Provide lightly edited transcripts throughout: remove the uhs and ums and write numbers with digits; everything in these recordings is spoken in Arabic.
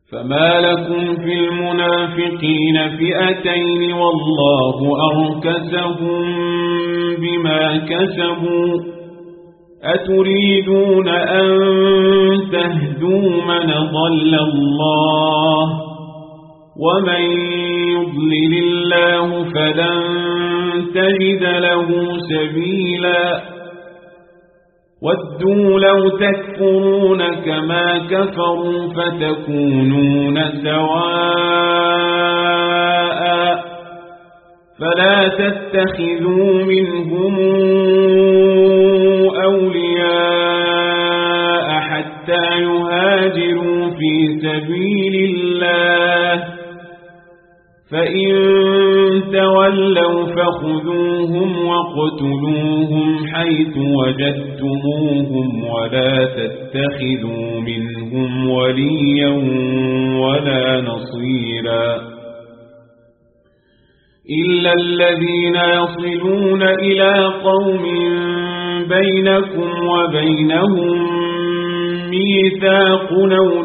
فما لكم في المنافقين فئتين والله أركسهم بما كسبوا أتريدون أن تهدوا من ضل الله ومن يضلل الله فلن تجد له سبيلا ودوا لو تكفرون كما كفروا فتكونون سواء فلا تتخذوا منهم أولياء حتى يهاجروا في سبيل الله فإن تولوا فخذوهم واقتلوهم حيث وجدتموهم ولا تتخذوا منهم وليا ولا نصيرا إلا الذين يصلون إلى قوم بينكم وبينهم ميثاق أو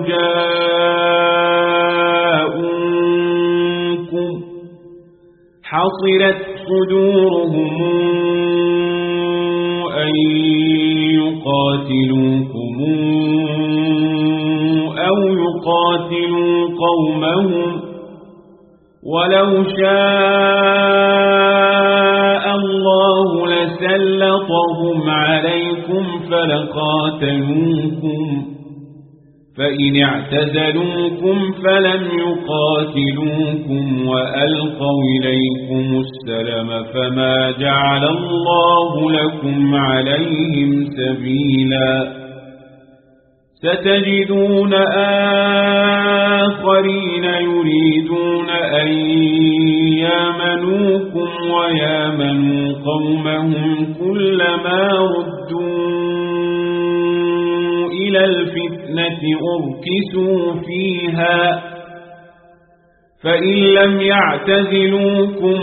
جاءوكم حصرت صدورهم أن يقاتلوكم أو يقاتلوا قومهم ولو شاء الله لسلطهم عليكم فلقاتلوكم فإن اعتزلوكم فلم يقاتلوكم وألقوا إليكم السلم فما جعل الله لكم عليهم سبيلا ستجدون آخرين يريدون أن يامنوكم ويامنوا قومهم كلما ردوا إلى الفتنة أركسوا فيها فإن لم يعتزلوكم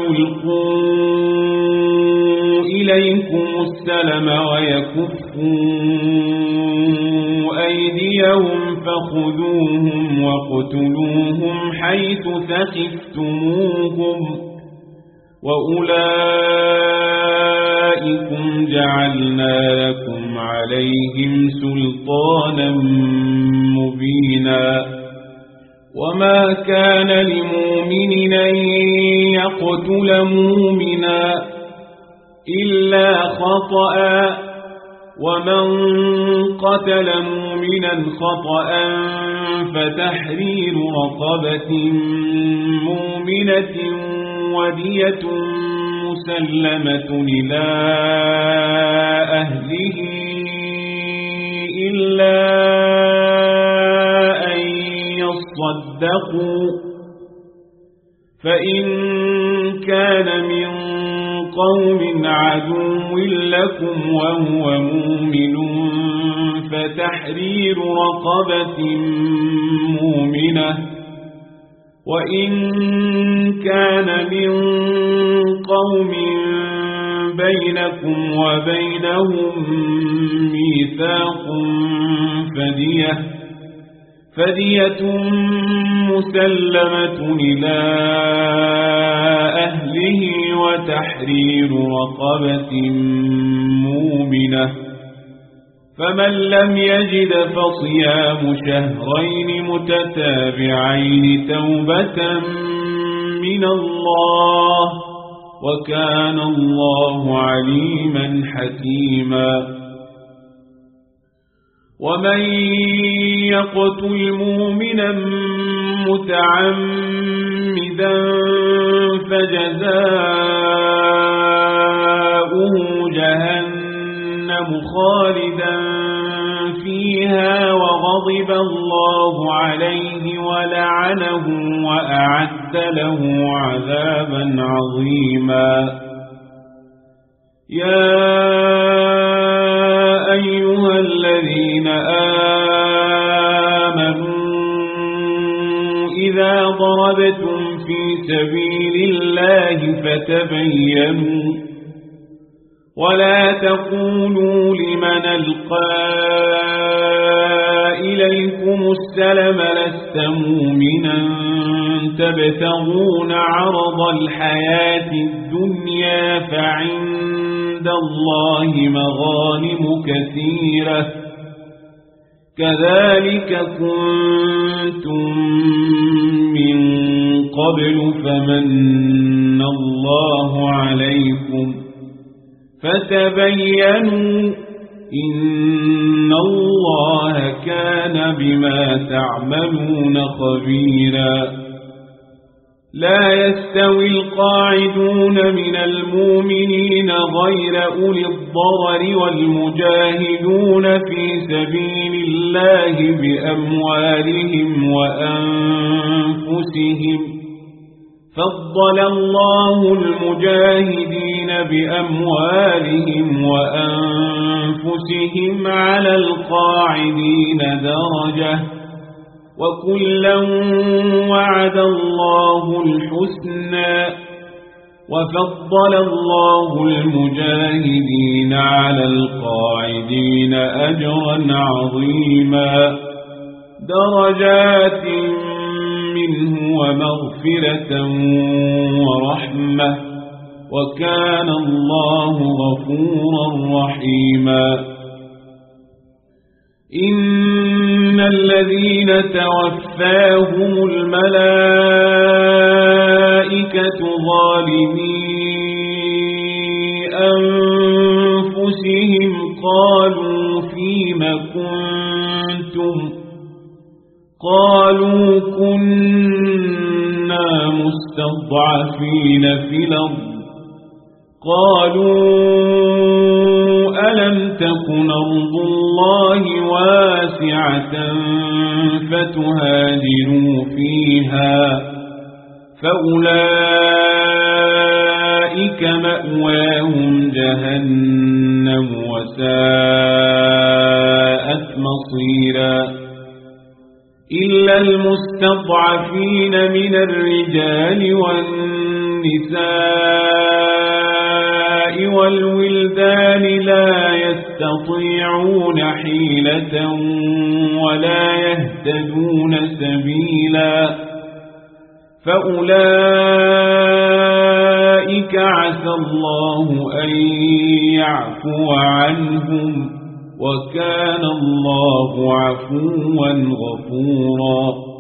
ويلقوا إليكم السلم ويكفوا أيديهم فخذوهم واقتلوهم حيث ثقفتموهم وأولئكم جعلنا لكم عليهم سلطانا مبينا وما كان لمؤمن أن يقتل مؤمنا إلا خطأ ومن قتل مؤمنا خطأ فتحرير رقبة مؤمنة ودية مسلمة إلى أهله إلا أن يصدقوا فإن كان من قوم عدو لكم وهو مؤمن فتحرير رقبة مؤمنة وإن كان من قوم بينكم وبينهم ميثاق فدية مسلمة إلى أهله وتحرير رقبة مؤمنة فمن لم يجد فصيام شهرين متتابعين توبة من الله وكان الله عليما حكيما ومن يقتل مؤمنا متعمدا فجزاؤه جهنم خالدا فيها وغضب الله عليه ولعنه وأعد له عذابا عظيما يا أيها الذين آمنوا إذا ضربتم في سبيل الله فتبينوا ولا تقولوا لمن ألقى إليكم السلم لست مؤمنا تبتغون عرض الحياة الدنيا فعند الله مغانم كثيرة كذلك كنتم من قبل فمن الله عليكم فتبينوا إن الله كان بما تعملون خبيرا لا يستوي القاعدون من المؤمنين غير أولي الضرر والمجاهدون في سبيل الله بأموالهم وأنفسهم فضل الله المجاهدين بأموالهم وأنفسهم على القاعدين درجة وكلا وعد الله الحسنى وفضل الله المجاهدين على القاعدين أجرا عظيما درجات منه ومغفرة ورحمة وكان الله غفورا رحيما إن الذين توفاهم الملائكة ظالمي أنفسهم قالوا فيم كنتم قالوا كنا مستضعفين في الأرض قالوا ألم تكن أرض الله واسعة فتهاجروا فيها فأولئك مأواهم جهنم وساءت مصيرا إلا المستضعفين من الرجال والنساء والولدان لا يستطيعون حيلة ولا يهتدون سبيلا فأولئك عسى الله أن يعفو عنهم وكان الله عفوا غفورا